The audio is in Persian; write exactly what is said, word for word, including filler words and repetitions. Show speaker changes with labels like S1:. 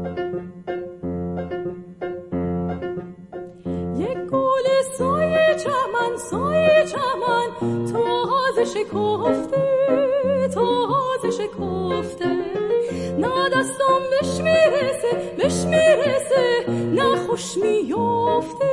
S1: یک گل سایه چمن سایه چمن تازه شکفته تازه شکفته نه دستم بهش میرسه بهش میرسه نه خوش میافته